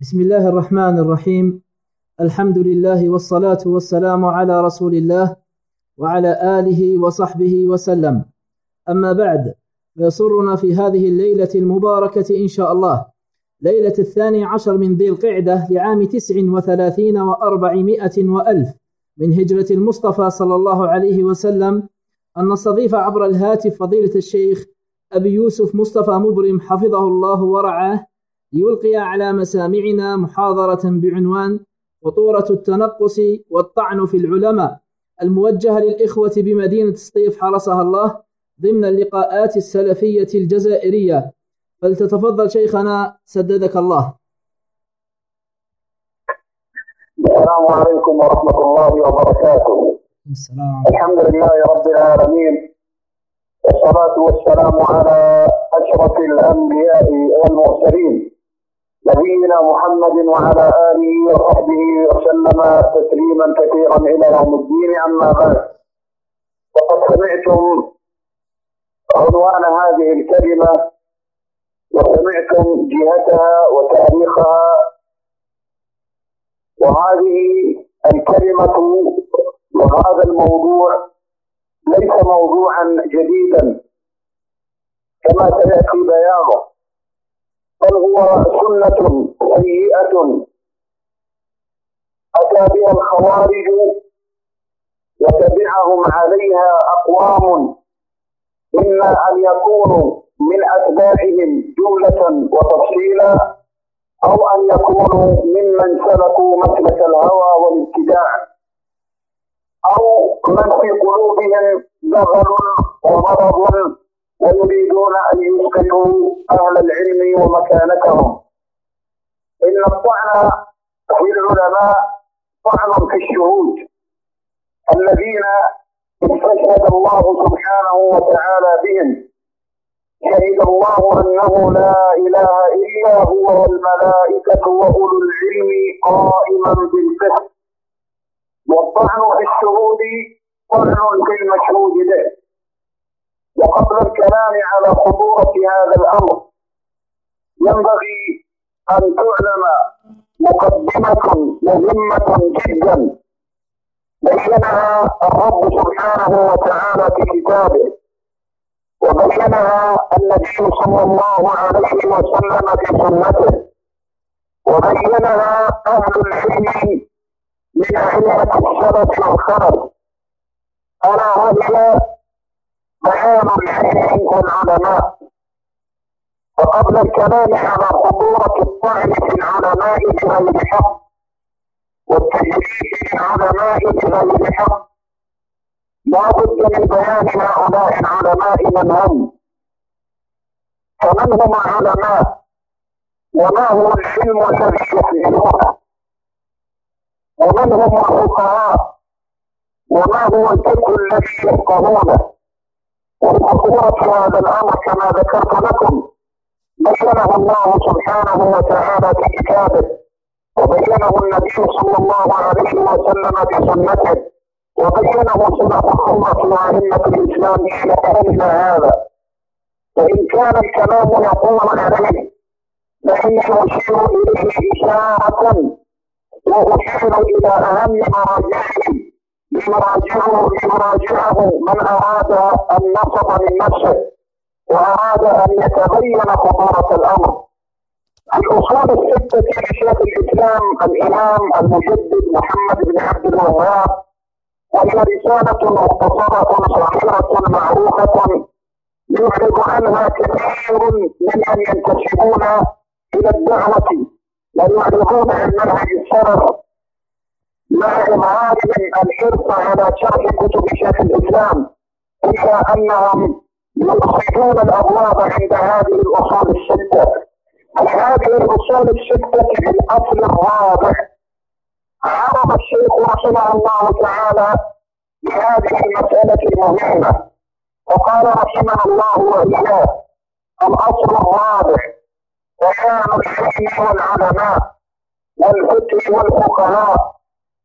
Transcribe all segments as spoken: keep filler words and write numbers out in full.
بسم الله الرحمن الرحيم. الحمد لله والصلاة والسلام على رسول الله وعلى آله وصحبه وسلم. أما بعد، فيسرنا في هذه الليلة المباركة إن شاء الله، ليلة الثاني عشر من ذي القعدة لعام تسع وثلاثين وأربعمائة وألف من هجرة المصطفى صلى الله عليه وسلم، أن نستضيف عبر الهاتف فضيلة الشيخ أبي يوسف مصطفى مبرم حفظه الله ورعاه، ليلقي على مسامعنا محاضرة بعنوان خطورة التنقص والطعن في العلماء، الموجهة للإخوة بمدينة سطيف حرسها الله، ضمن اللقاءات السلفية الجزائرية. فلتتفضل شيخنا سددك الله. السلام عليكم ورحمة الله وبركاته. السلام. الحمد لله رب العالمين، والصلاة والسلام على أشرف الأنبياء والمرسلين، نبينا محمد وعلى آله وصحبه وسلم تسليما كثيرا إلى يوم الدين. أما بعد، وقد سمعتم عنوان هذه الكلمة وسمعتم جهتها وتاريخها، وهذه الكلمة وهذا الموضوع ليس موضوعا جديدا كما سيأتي بيانه، بل هو سنة سيئة أتى بها الخوارج وتبعهم عليها أقوام، إما أن يكونوا من أتباعهم جملة وتفصيلا، أو أن يكونوا ممن سلكوا مسلك الهوى والابتداع، أو من في قلوبهم دغل ومرض ويريدون أن يسقطوا أهل العلم ومكانتهم. إن الطعن في العلماء طعن في الشهود الذين استشهد الله سبحانه وتعالى بهم. شهد الله أنه لا إله إلا هو والملائكة وأولو العلم قائما بالقسط. والطعن في الشهود طعن في المشهود به. وقبل الكلام على خطورة هذا الأمر، ينبغي أن تعلم مقدمة مهمة جدا بينها الرب سبحانه وتعالى في كتابه، وبينها النبي صلى الله عليه وسلم في سنته، وبينها أهل العلم من أئمة السلف والخلف، ألا وهي بيان العلم والعلماء. وقبل الكلام على خطورة الطعن في العلماء بغير الحق والتجريح للعلماء بغير الحق، لا بد من بيان هؤلاء العلماء من هم، فمن هم علماء، وما هو العلم الذي يحملونه، ومن هم الفقهاء، وما هو الفقه الذي يفقهونه. وخطورة هذا الأمر كما ذكرت لكم بينه الله سبحانه وتعالى في كتابه، وبينه النبي صلى الله عليه وسلم في سنته، وبينه سلف الأمة وأئمة الإسلام إلى يومنا هذا. وإن كان الكلام يقول عليه فإني أشير إليه إشارة، وأشير إلى أهم مراجعه ليراجعه ليراجعه من أراد النصب من نفسه وأراد أن يتبين خطورة الأمر. الأصول الستة لشيخ الإسلام الإمام المجدد محمد بن عبد الوهاب، وهي رسالة مختصرة صغيرة معروفة يعرض عنها كثير ممن ينتسبون إلى الدعوة ويعرضون عن منهج السلف، مع إظهارهم الحرص على شرح كتب شيخ الإسلام، إلا أنهم يقصدون الأبواب عند هذه الأصول الستة. هذه الأصول الستة في الأصل الرابع عرض الشيخ رحمه الله تعالى بهذه المسألة المهمة، وقال رحمه الله وإياه: الأصل الرابع بيان العلم والعلماء والفقه والفقهاء،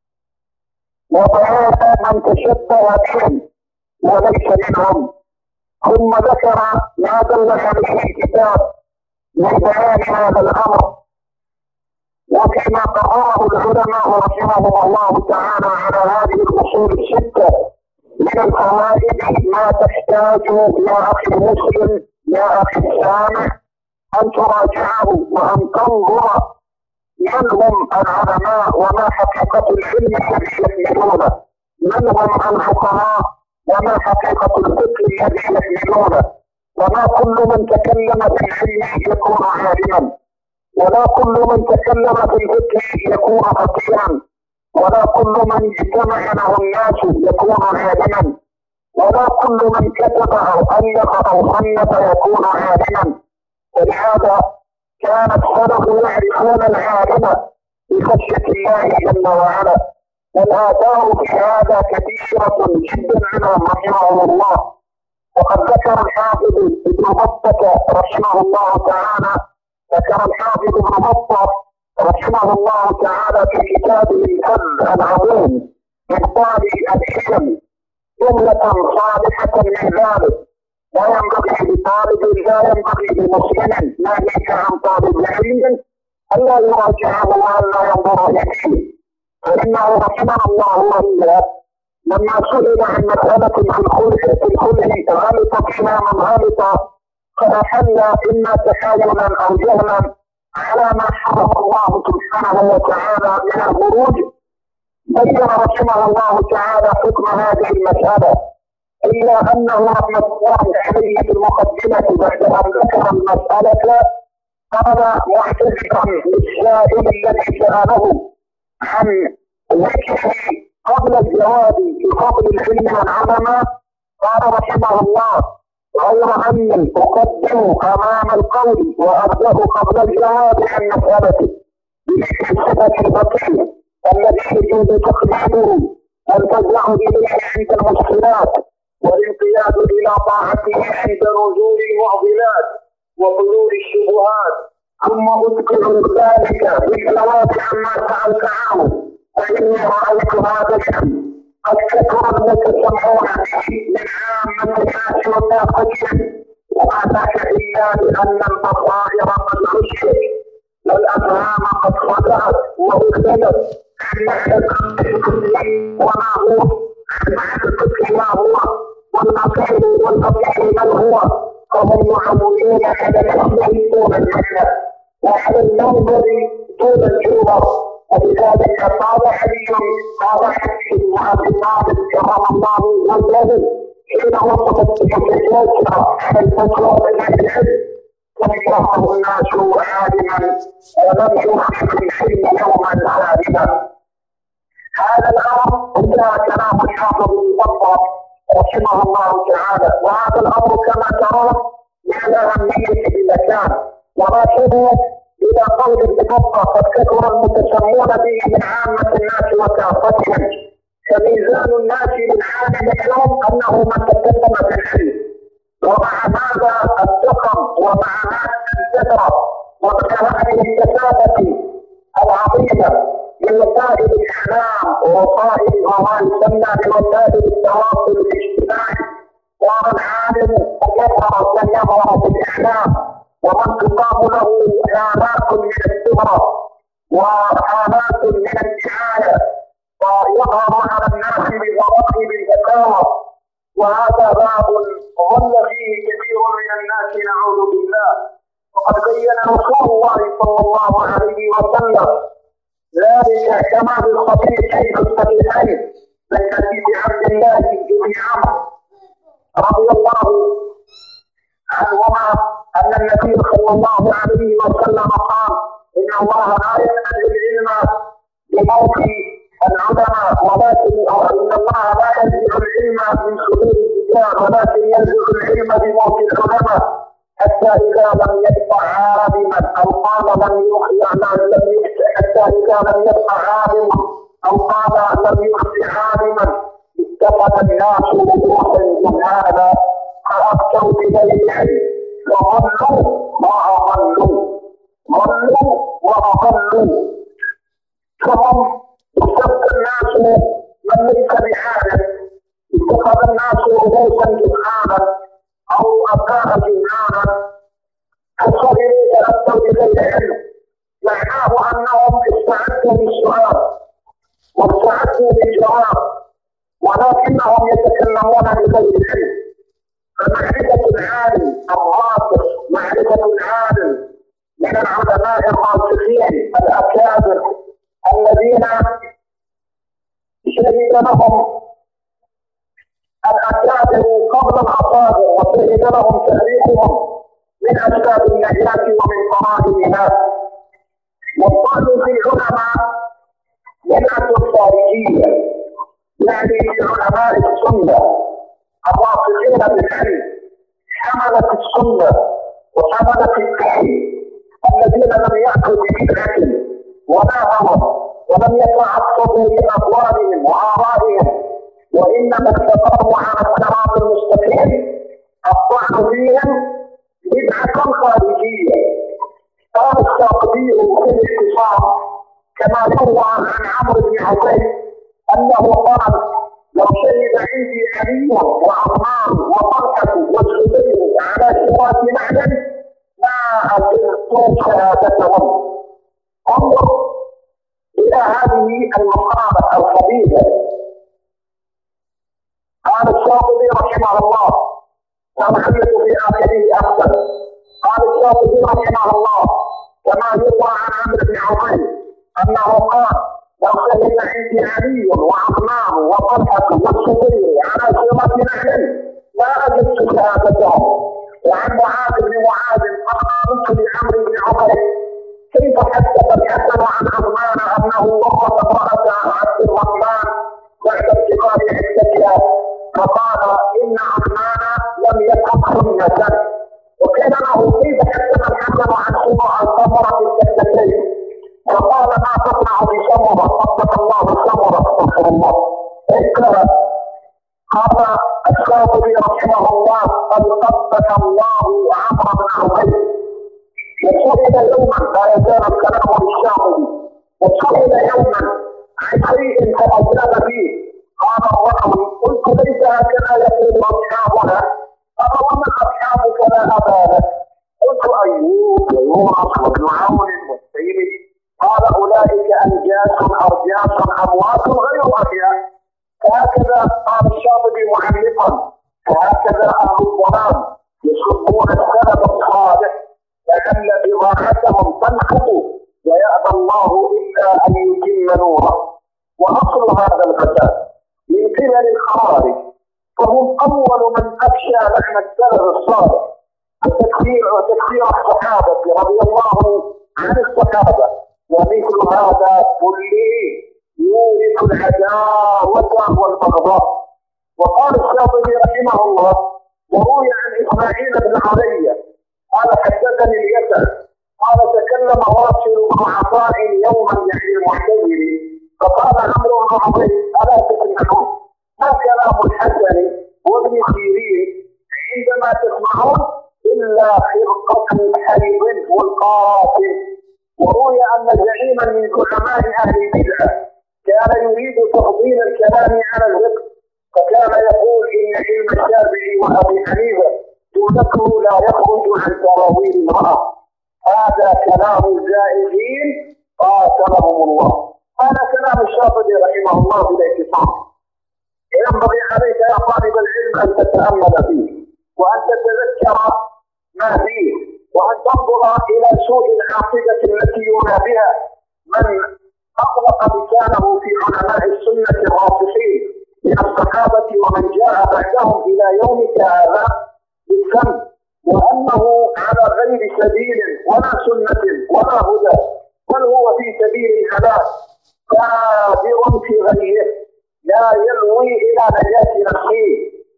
وبيان من تشبه بهم وليس منهم. ثم ذكر ما دل عليه الكتاب من بيان هذا الأمر، ما قرره العلماء رحمهم الله تعالى على هذه الأصول الستة من الفوائد ما تحتاج يا أخي المسلم يا أخي السامع أن تراجعه وأن تنظر من هم العلماء وما حقيقة العلم الذي يحملونه، من هم الفقهاء وما حقيقة الفقه الذي يحملونه. وما كل من تكلم في العلم يكون عالما، ولا كل من تكلم في الفقه يكون فقيها، ولا كل من اجتمع له الناس يكون عالما، ولا كل من كتب او الف او صنف يكون عالما. ولهذا كان السلف يعرفون العالم بخشية الله جل وعلا، والآثار في هذا كثيرة جدا عنهم رحمهم الله. وقد ذكر الحافظ ابن بطة رحمه الله تعالى ذكر الحافظ ابن بطة رحمه الله تعالى في كتابه الفن العظيم إبطال الحلم جملة صالحة من ذلك. لا ينبغي لطالب لا ينبغي لمسلم ناهيك عن طالب العلم ألا يراجعه وألا ينظر إليه، فإنه رحمه الله وإياه لما سئل عن مسألة في الخلق في الخلق غلط فيها من غلط فأحل إما تحايلا أو جهلا على ما حرم الله سبحانه وتعالى من الخروج. بين رحمه الله تعالى حكم هذه المسألة، إلا أنه رحمة الله عليه في المقدمة بعد أن ذكر المسألة قال معتذرا للسائل الذي سأله عن ذكره قبل الجواب بفضل العلم والعلماء، قال رحمه الله: غير أني أقدم أمام القول وأبدأ قبل الجواب عن مسألته بذكر صفة الفقيه الذي يجوز تقليده والفزع إليه عند المشكلات والانقياد إلى طاعته عند نزول المعضلات وحلول الشبهات، ثم أذكر ذلك بالجواب عما سألت عنه. فإني رأيت هذا الشيء قد كثر المتسمعون به من عامة الناس والناقدين، وما ذاك إلا لأن البصائر قد عشت والأفهام قد صدأت وأخذت عن معنى الفقه وما هو، عن معنى الفقه ما هو، والفقيه والفقيه من هو، فهم معولون على الحديث دون المعنى وعلى المنظر دون الجوهر. ولذلك قال علي قال علي بن ابي طالب كرم الله وجهه حين وصفت الحجاج على الفتوى بالعلم فكرهه الناس عالما ولم يخرج الحلم يوما عالما. هذا الامر انتهى كلام الحافظ بن بطة رحمه الله تعالى، وهذا الامر كما ترون من اهميه بمكان. وراشدوا إلى قول ابن بطة قد كثر المتسمون به من عامة الناس وكافتهم، فميزان الناس للعالم اليوم أنه من تكلم بالعلم، ومع هذا الدقم ومع هذا الكثرة ومع هذه الكثافة العظيمة من وسائل الإعلام ووسائل ما يسمى بوسائل التواصل الاجتماعي، صار العالم يظهر كالنظر بالإعلام ومن تقام له حالات من الشهرة وحالات من الدعاية ويظهر على الناس بمراقب الفتاوى، وهذا باب ظل فيه كثير من الناس نعوذ بالله. وقد بين رسول الله صلى الله عليه وسلم ذلك كما في الصحيحين الصحيحين من حديث عبد الله بن عمرو رضي الله عنهما أن النبي صلى الله عليه وسلم قال: إن الله لا ينزل العلم بموت العلماء ولكن إن الله لا ينزل العلم من صدور الرجال ولكن ينزل العلم بموت العلماء حتى إذا لم يبق عالما أو قال لم يخفي لم يخفي حتى إذا لم يبق عالما أو قال لم يخفي عالما اتخذ الناس رؤوسا جهالا فأفتوا بغير علم وضلوا وأضلوا ضلوا وأضلوا. فهم اتخذ الناس من ليس بعالم، اتخذ الناس رؤوسا جهالا أو أبناء جهالا فصاروا يتأتوا بغير علم، معناه أنهم استعانوا يتكلمون بغير علم. فمعرفة العالم الراسخ، معرفة العالم من العلماء الراسخين الأكابر الذين شهد لهم الأكابر قبل الأصابر وشهد لهم تاريخهم من أسباب النجاة ومن قرائنها. والطعن في العلماء بدعة خارجية، يعني في علماء السنة الراسخين بالعلم حملة السنة وحملة الدين الذين لم يأتوا ببدعة ولا هوى ولم يتعصبوا لأقوالهم وآرائهم وإنما استقاموا على الصراط المستقيم. الطعن فيهم بدعة خارجية. قال الشاطبي في الاختصار كما روى عن عمرو بن عبيد أنه قال: لو شهد عندي علي وعثمان وطلحة والزبير على شراك معدن ما أجلت شهادتهم. انظر إلى هذه المقامة الخبيثة. قال الشاطبي رحمه الله، والعلة في آخره أحسن. قال الشاطبي رحمه الله كما يروى عن عمرو بن عبيد أنه قال: لو شهد عندي علي وعثمان وطلحة والزبير على شراك معدن ما أجلت شهادتهم. وعن معاذ بن معاذ قال: قلت لعمرو بن عبيد: كيف حدث الحسن عن عثمان انه ورط امراه عبد الرحمن بعد اتقاء عدتها؟ فقال: ان عثمان لم يكن سنه. وكان له: كيف حدث الحسن عن ثمره السكتين؟ فقال: ما تصنع بثمره؟ قبض الله ثمره. استغفر الله. قال الشاطبي رحمه الله: قد قبض الله عمرو بن عبيد. وسئل يوما، لا يزال الكلام للشاطبي، وسئل يوما عن شيء فأجاب فيه. قال الرجل: قلت: ليس هكذا يقول أصحابنا. قال: ومن أصحابك لا أبا لك؟ قلت: أيوب ويونس وابن عون والسيري. قال: أولئك أنجاس أرجاس أموات غير أحياء. فهكذا قال الشاطبي معلقا، فهكذا أهل الضلال يسبون السلف الصالح لعل بضاعتهم تنحط ويأبى الله إلا أن يتم نوره. وأصل هذا الفساد من قبل الخوارج، فهم أول من أفشى لعن السلف الصالح وتكفير وتكفير الصحابة رضي الله عن الصحابة. ومثل هذا كله يورث العداوة والبغضاء. وقال الشاطبي رحمه الله: وروي عن إسماعيل بن علي قال: حدثني اليسع قال: تكلم واصل بن عطاء يوما يعني المعتزل، فقال عمرو بن عبيد: الا تسمعون ما كلام الحسن وابن سيرين عندما تسمعون الا خرقه حيض والقاتل. وروي ان زعيما من زعماء اهل البدعه كان يريد تفضيل الكلام على الفقه، فكان يقول: ان علم الشافعي وابي حنيفه ذكره لا يخرج عن تراويل المرأة. هذا كلام الزائغين قاتلهم الله. هذا كلام الشاطبي رحمه الله بالاعتصام. ينبغي عليك يا طالب العلم أن تتأمل فيه وأن تتذكر ما فيه وأن تنظر إلى سوء العاقبة التي ينادى بها من أطلق لسانه في علماء السنة الراسخين من الصحابة ومن جاء بعدهم إلى يومك هذا بالذنب، وأنه على غير سبيل ولا سنة ولا هدى، بل هو في سبيل الهلاك قادر في غيه لا يلوي إلى نجاة نفسه.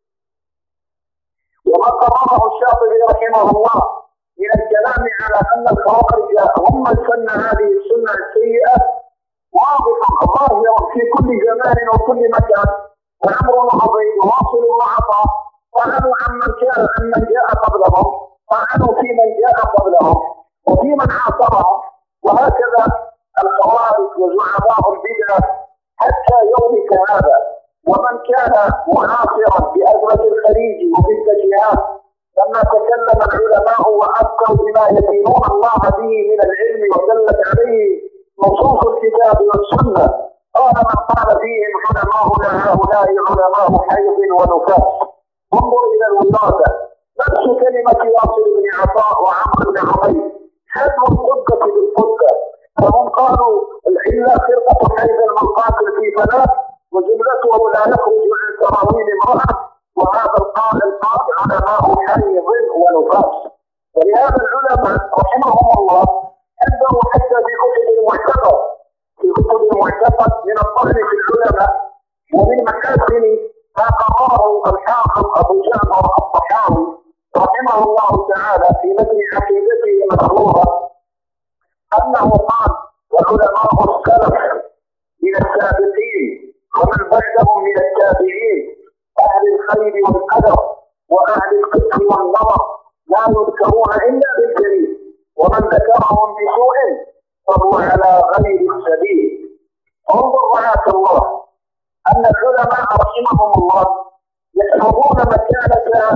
وما قرره الشاطبي رحمه الله من الكلام على أن الخوارج هم من سن هذه السنة السيئة واضح ظاهر في كل زمان وكل مكان. وعمرو بن عبيد واصل بن عطاء طعنوا عمن كان عمن جاء قبلهم، طعنوا في من جاء قبلهم وفي من عاصرهم، وهكذا الخوارج وزعماء البدعة حتى يومك هذا. ومن كان معاصرا بأزمة الخليج وفي التجهيزات لما تكلم العلماء وأفتوا بما يدينون الله به من العلم ودلت عليه نصوص الكتاب والسنة، قال من قال فيهم علماؤنا هؤلاء علماء حيض ونفاس. انظر إلى الولادة، نفس كلمة واصل بن عطاء وعمرو بن عبيد، حذو القدة بالقدة، فهم قالوا إلا خرقة حيض المقاتل في ثلاث وجملته لا يخرج عن تراويل امرأة، وهذا القائل قال علماء حيض ونفاس. ولهذا العلماء رحمهم الله أنزلوا حتى في كتب المعتقد في كتب المعتقد من الطعن في العلماء، ومن محاسن ما قرره الحافظ أبو جعفر الطحاوي رحمه الله تعالى في متن عقيدته المشهورة أنه قال: وعلماء السلف من السابقين ومن بعدهم من التابعين أهل الخير والقدر وأهل الفقه والنظر لا يذكرون إلا بالجليل، ومن ذكرهم بسوء فهو على غير السبيل. انظر رعاك الله أن العلماء رحمهم الله يحفظون مكانة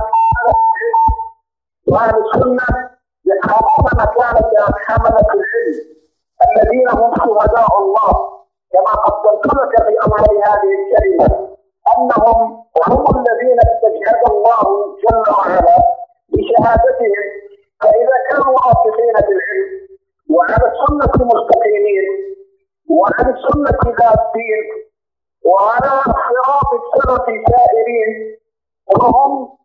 وأهل السنة يحفظون مكانة حملة العلم الذين هم شهداء الله، كما قدمت لك في أول هذه الكلمة أنهم هم الذين استشهد الله جل وعلا بشهادتهم. فإذا كانوا راسخين في العلم وعلى السنة مستقيمين وعلى السنة ذاتين وعلى صراط السلف سائرين، وهم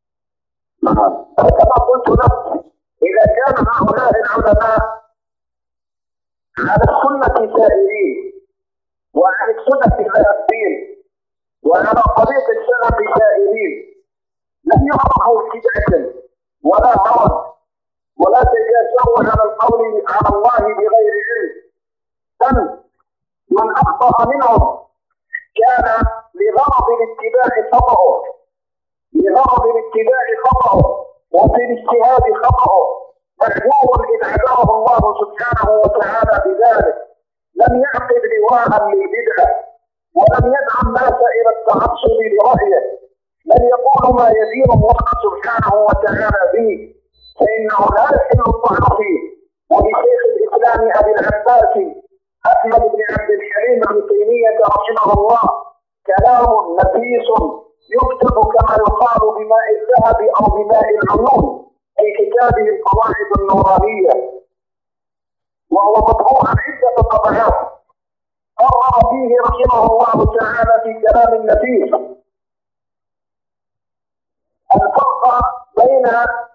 كما قلت لك إذا كان هؤلاء العلماء على السنة سائرين وعلى السنة ذاتين وعلى طريق السلف سائرين لم يعرفوا بدعة ولا هوى ولا تجاسروا على القول على الله بغير علم، بل من أخطأ منهم كان لغرض الاتباع خطأه لغرض الاتباع خطأه وفي الاجتهاد خطأه معذور إذ عذره الله سبحانه وتعالى بذلك. لم يعقد لواء للبدعة ولم يدع الناس إلى التعصب لرأيه، بل يقول ما يدين الله سبحانه وتعالى به، فإنه لا يحل الطعن فيه. ولشيخ الإسلام أبي العباس أحمد بن عبد الحليم بن تيمية رحمه الله كلام نفيس يكتب كما يقال بماء الذهب أو بماء العيون في كتابه القواعد النورانية، وهو مطبوع عدة طبعات قرر فيه رحمه الله تعالى في كلام نفيس الفرق بين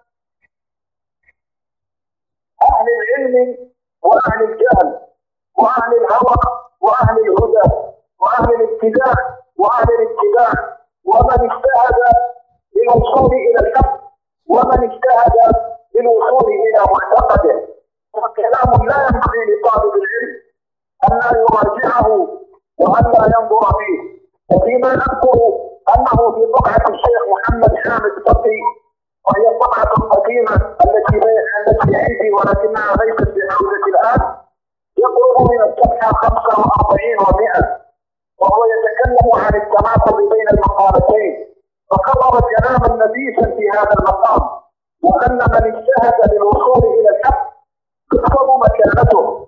أهل العلم وأهل الجهل وأهل الهوى وأهل الهدى وأهل الاتباع وأهل الاتباع، ومن اجتهد للوصول إلى الحق ومن اجتهد للوصول إلى معتقده. وكلام لا ينبغي لطالب العلم أن لا يراجعه وأن لا ينظر فيه. وفيما أذكر أنه في طبعة الشيخ محمد حامد فتحي، وهي الطبعة القديمة التي التي عندي ولكنها ليست بحوزة الآن، يقرب من الصفحة خمسة وأربعين ومئة، وهو يتكلم عن التناقض بين المقالتين، فقرر كلاما نفيسا في هذا المقام، وأن من اجتهد للوصول إلى الحق تكثر مكانته.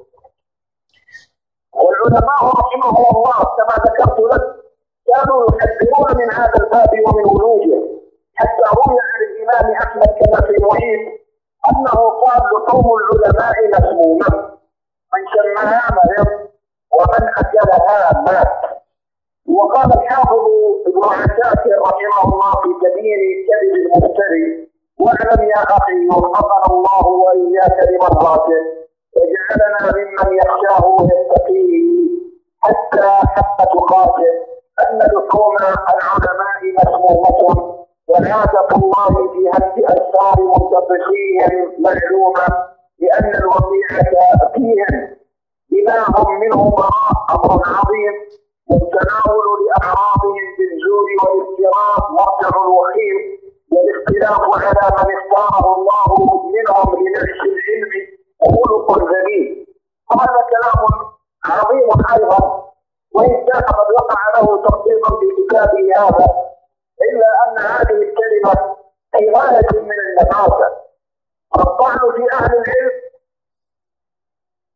والعلماء رحمهم الله كما ذكرت لك كانوا يحذرون من هذا الباب ومن ولوجه، حتى روي عن الإمام أحمد كما في المعين أنه قال: لحوم العلماء مسمومة، من شمها مرض ومن أكلها مات. وقال الحافظ ابن عساكر رحمه الله في تبيين كذب المفتري: واعلم يا أخي وفقنا الله وإياك لمرضاته وجعلنا ممن يخشاه ويتقيه حتى حق تقاته أن لحوم العلماء مسمومة، وعادة الله في هدء أسرار متصفين معلومة، لأن الوقيعة فيهم بما هم منه براء أمر عظيم، والتناول لأعراضهم بالزور والافتراء مرجع الوخيم، والاختلاف على من اختاره الله منهم لنفس العلم خلق ذليل. هذا كلام عظيم أيضا، وإن كان قد وقع له تخطيطا في كتابه هذا، إلا أن هذه الكلمة في غاية من النفاسة. الطعن في أهل العلم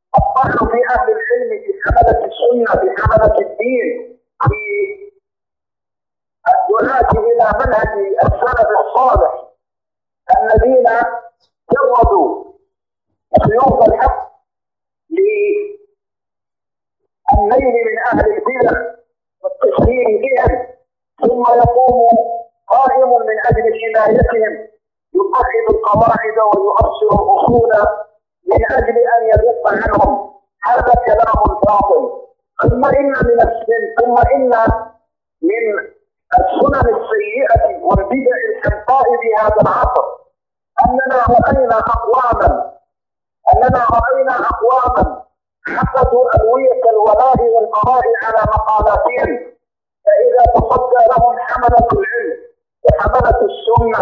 الطعن في أهل العلم في حملة السنة في حملة الدين في الدعاة إلى منهج السلف الصالح الذين جردوا سيوف الحق للنيل من أهل البدع والتشهير بهم، ثم يقوم قائم من أجل حمايتهم يقرب القواعد ويؤصل الأصول من أجل أن يذب عنهم. هذا كلام باطل. ثم إن من ثم إن من السنن السيئة والبدع الحمقاء في هذا العصر أننا رأينا أقواما أننا رأينا أقواما عقدوا ألوية الولاء والبراء على مقالاتهم، فإذا تصدى لهم حملة العلم وحملة السنة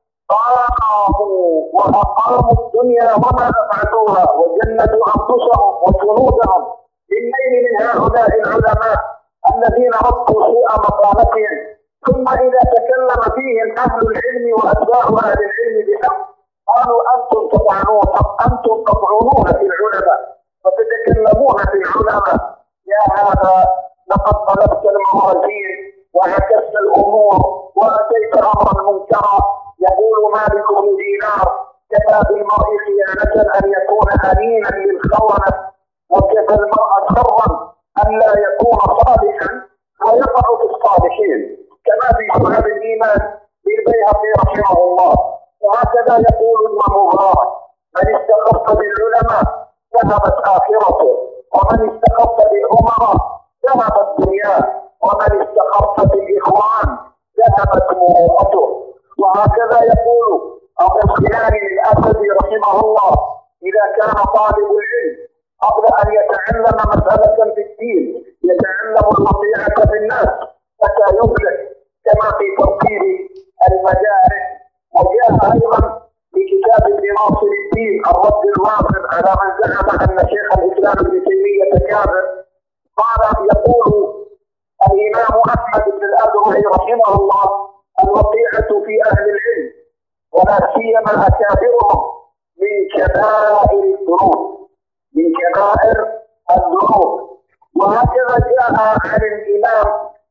قاموا وأقاموا الدنيا وما أفعلوها وجندوا أنفسهم وجنودهم للنيل من هؤلاء العلماء الذين ربوا سوء مقالتهم. ثم إذا تكلم فيهم أهل العلم وأتباع أهل العلم بحق قالوا أنتم تطعنون أنتم تطعنون في العلماء وتتكلمون في العلماء. يا هذا لقد قلبت الموازين وعكست الأمور وأتيت أمرا منكرا. يقول مالك بن دينار: كفى بالمرء خيانة أن يكون أمينا للخونة، وكفى المرء شرا أن لا يكون صالحا ويقع في الصالحين، كما في شعب الإيمان للبيهقي رحمه الله. وهكذا يقول ابن مبارك: من استخف بالعلماء ذهبت آخرته، ومن استخف بالأمراء ذهبت دنياه، ومن استخف بالإخوان ذهبت مروءته. وهكذا يقول أبو سفيان الأسدي رحمه الله: إذا كان طالب العلم قبل أن يتعلم مسألة في الدين يتعلم الوقيعة في الناس حتى يفلح، كما في ترتيب المدارس. وجاء أيضا في كتاب ابن ناصر الدين الرد الواضح على من زعم أن شيخ الإسلام ابن تيمية كافر، قال يقول الإمام أحمد بن الأدرعي رحمه الله: الوقيعة في أهل العلم ولا سيما أكابرهم من كبائر الذنوب من كبائر الذنوب. وهكذا جاء عن الإمام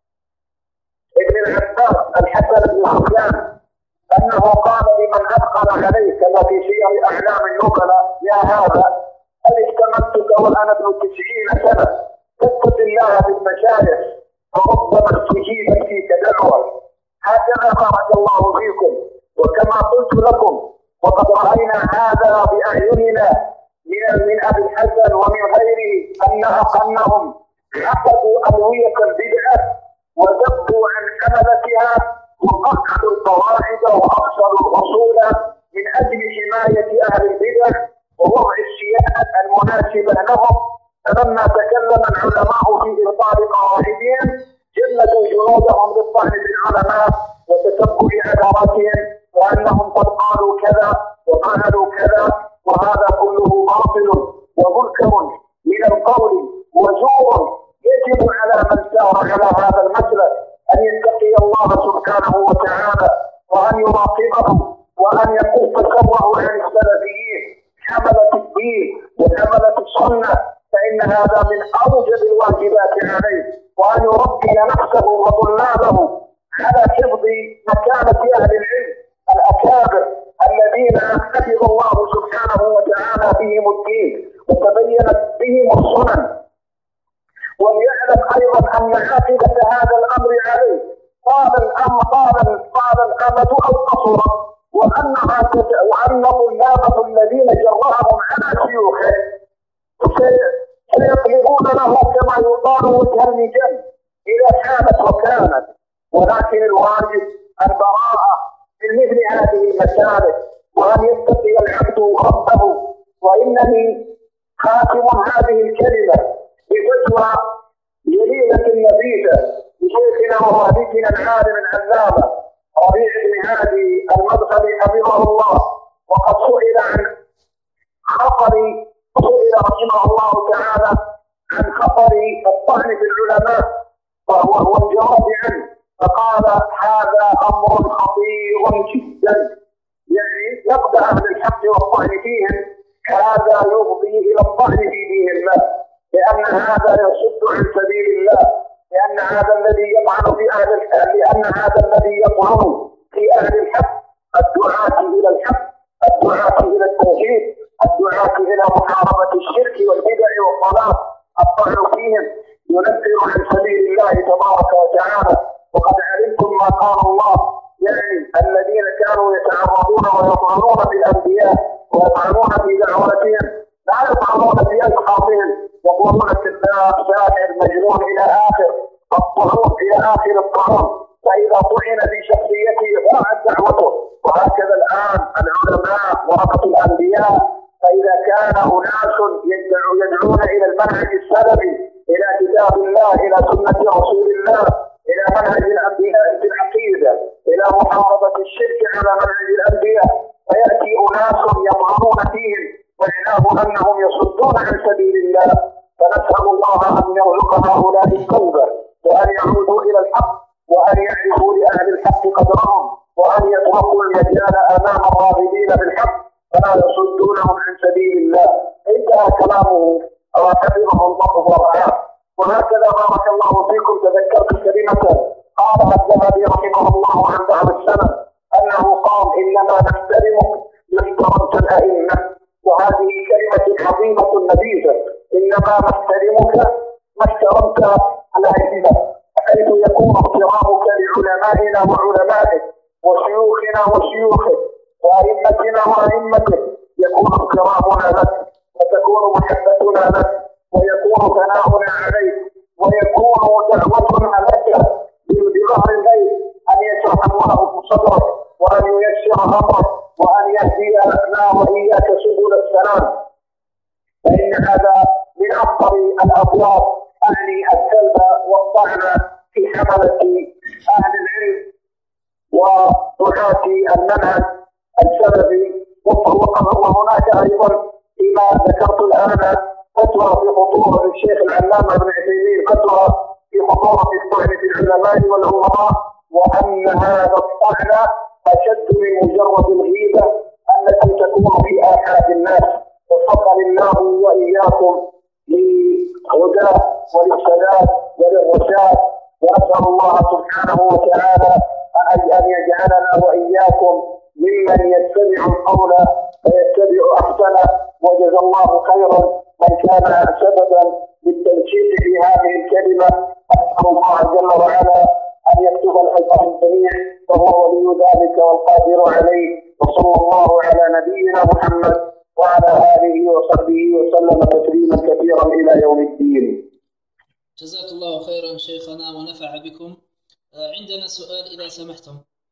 ابن العباس الحسن بن سفيان أنه قال لمن أدخل عليه كما في سير أعلام النبلاء: يا هذا هل اشتملتك وأنا ابن تسعين سنة تتق الله بالمشايخ وربما استجيبت فيك دعوة. هكذا بارك الله فيكم. وكما قلت لكم وقد رأينا هذا بأعيننا من من أبي الحسن ومن غيره أنهم عقدوا ألوية البدعة وذبوا عن حملتها وقعدوا القواعد وأفصلوا الأصول من أجل حماية أهل البدع ووضع السياسة المناسبة لهم. فلما تكلم العلماء في إبطال قواعدهم جلدوا جنودهم للطعن بالعلماء وتتبع عباراتهم وأنهم قد قالوا كذا وفعلوا كذا، وهذا كله باطل ومنكر من القول وزور. يجب على من سار على هذا المسلك أن يتقي الله سبحانه وتعالى وأن يراقبهم وأن يكف سره عن السلفيين حملة الدين وحملة السنة، فإن هذا من أوجب الواجبات عليه، وأن يربي نفسه وطلابه على حفظ مكانة أهل العلم الأكابر الذين حفظ الله سبحانه وتعالى بهم الدين وتبينت بهم السنن. وليعلم أيضا أن عاقبة هذا الأمر عليه طال الأمر طال طال الأمد أو قصر، وأنها وأن طلابه الذين جرهم على شيوخه سيقلبون له كما يقال وجه النجم إذا كانت وكانت. ولكن الواجب البراءة من مثل هذه المسالك وأن يتقي العبد ربه. وإنني خاتم هذه الكلمة بفتوى جليلة نبيلة لشيخنا ووالدنا العالم العلامة ربيع بن هادي المدخلي حفظه الله. وقد سئل عن خطر سئل رحمه الله تعالى عن خطر الطعن في العلماء والجواب عنه، فقال: هذا أمر خطير جدا، يعني نقد أهل الحق والطعن فيهم هذا يفضي إلى الطعن في دين الله، لأن هذا يصد عن سبيل الله، لأن لأن هذا الذي يطعن في أهل الحق لأن هذا الذي يطعن في أهل الحق الدعاة إلى الحق، الدعاة إلى التوحيد، الدعاة إلى محاربة الشرك والبدع والضلال، الطعن فيهم ينفر عن سبيل الله تبارك وتعالى. وقد علمتم ما قال الله، يعني الذين كانوا يتعرضون ويطعنون في الأنبياء ويطعنون في دعواتهم، لا يطعنون في أشخاصهم، يقولون كذاب ساحر مجنون إلى آخر الطعون إلى آخر الطعون، فإذا طعن في شخصيته ضاعت دعوته. وهكذا الآن العلماء ورثة الأنبياء، فإذا كان أناس يدعون إلى المنهج السلفي، إلى كتاب الله، إلى سنة رسول الله، إلى منهج الأنبياء في العقيدة، إلى محافظة الشرك على منهج الأنبياء، فيأتي أناس يطعنون فيهم معناه أنهم يصدون عن سبيل الله. فنسأل الله أن يرزق هؤلاء التوبة، وأن يعودوا إلى الحق، وأن يعرفوا لأهل الحق قدرهم، وأن يتركوا المجال أمام الراغبين بالحق فلا يصدونهم عن سبيل الله. انتهى كلامه وحفظه الله ورعاه. وهكذا بارك الله فيكم تذكرت كلمة قالها الذهبي رحمه الله عن بعض السنة، أنه قال إنما نحترمك لاحترمت الأئمة. وهذه كلمة عظيمة نبيذة، إنما نحترمك ما احترمت الأئمة، حيث يكون احترامك لعلمائنا وعلمائك وشيوخنا وشيوخك وأئمتنا وأئمتك، يكون احترامنا لك، وتكون محبتنا لك، ويكون ثناؤنا عليك، ويكون دعوتنا لك بظهر الغيب أن يشرح الله صدرك، وأن ييسر أمرك، وأن يهدينا وإياك سبل السلام. فإن هذا من أفضل الأبواب، أعني السلب والطعن في حملة أهل العلم ودعاة المنهج السلفي. وهناك أيضا فيما ذكرت الآن فتوى في خطورة الشيخ العلامة ابن عثيمين، فتوى في خطورة الطعن في العلماء والعلماء، وأن هذا الطعن أشد من مجرد الغيبة التي تكون في آحاد الناس. وفقني الله وإياكم للهدى وللسداد وللرشاد، وأسأل الله سبحانه وتعالى أن يجعلنا وإياكم ممن يتبع القول فيتبع أحسنه. وجزا الله خيرا من كان سببا للتنشيط في هذه الكلمة. أسأل الله جل وعلا أن يكتب الأجر الجميع، وهو ولي ذلك والقادر عليه. وصلى الله على نبينا محمد وعلى آله وصحبه وسلم تسليما كثيرا إلى يوم الدين. جزاك الله خيرا شيخنا ونفع بكم. عندنا سؤال إذا سمحتم.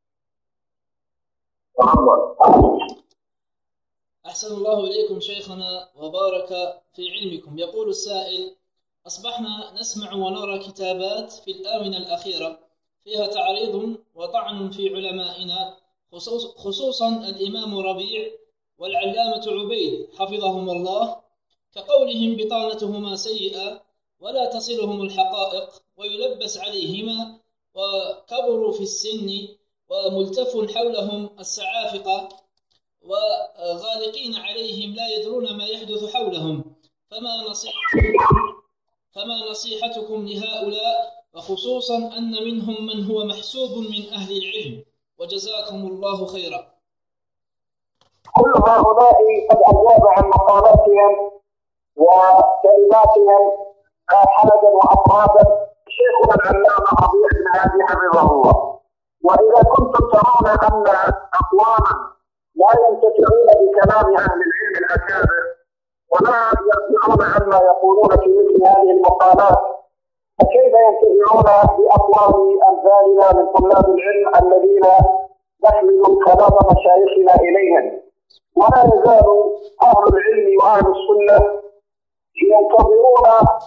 أحسن الله إليكم شيخنا وبارك في علمكم. يقول السائل: أصبحنا نسمع ونرى كتابات في الآونة الأخيرة فيها تعريض وطعن في علمائنا، خصوص خصوصا الإمام ربيع والعلامة عبيد حفظهم الله، كقولهم بطانتهما سيئة ولا تصلهم الحقائق، ويلبس عليهما، وكبروا في السن، وملتف حولهم السعافقة، وغالقين عليهم لا يدرون ما يحدث حولهم. فما نصيحتكم, فما نصيحتكم لهؤلاء، وخصوصا أن منهم من هو محسوب من أهل العلم، وجزاكم الله خيرا. كل هؤلاء قد أجاب عن مقالاتهم وكلماتهم حمدا وأفرادا شيخنا العلامة ربيع بن هادي حفظه الله. وإذا كنتم ترون أن أقواما لا ينتفعون بكلام أهل العلم الأكابر ولا يرجعون عما يقولون في مثل هذه المقالات، فكيف ينتفعون بأقوال أمثالنا من طلاب العلم الذين نحمل كلام مشايخنا إليهم؟ ولا يزال أهل العلم وأهل السنة ينتظرون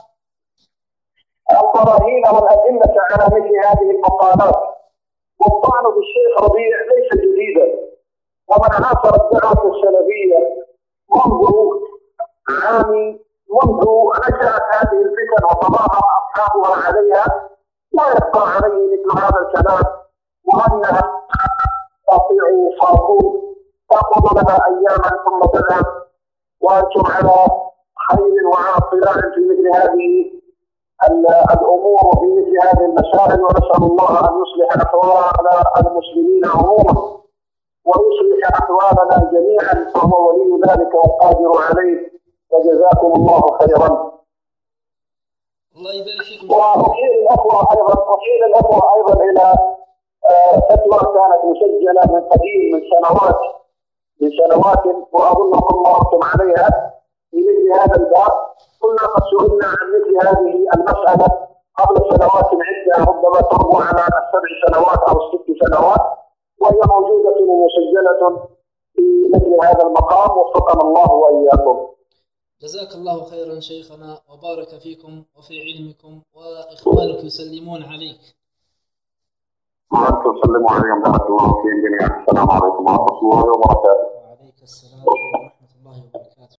البراهين والأدلة على مثل هذه المقالات. والطعن بالشيخ ربيع ليس جديدا، ومن عاصر الدعوة السلفية منذ عام منذ نشأت هذه الفتن وتظاهر أصحابها عليها لا يبقى عليه مثل هذا الكلام، وأنها تطيع صابون تأخذ لها أياما ثم تذهب، وأنتم على خير وعلى اطلاع في مثل هذه الأمور في مثل هذه المسائل، ونسأل الله أن يصلح أحوال المسلمين عموما ويصلح أحوالنا جميعا، فهو ولي ذلك والقادر عليه. وجزاكم الله خيرا. الله يبارك فيكم. وأحيل الأخوة أيضا أحيل الأخوة أيضا إلى فتوى كانت مسجلة من قديم، من سنوات من سنوات وأظنكم مرتم عليها في مثل هذا الباب. كنا قد سئلنا عن مثل هذه المسألة قبل سنوات عدة، ربما تربو على السبع سنوات أو الست سنوات، وهي موجودة ومسجلة في مثل هذا المقام. وفقنا الله وإياكم. جزاك الله خيرا شيخنا وبارك فيكم وفي علمكم، وإخوانك يسلمون عليك. وأنتم سلموا عليهم. بارك الله فيكم جميعا. السلام عليكم ورحمة الله وبركاته. وعليك السلام.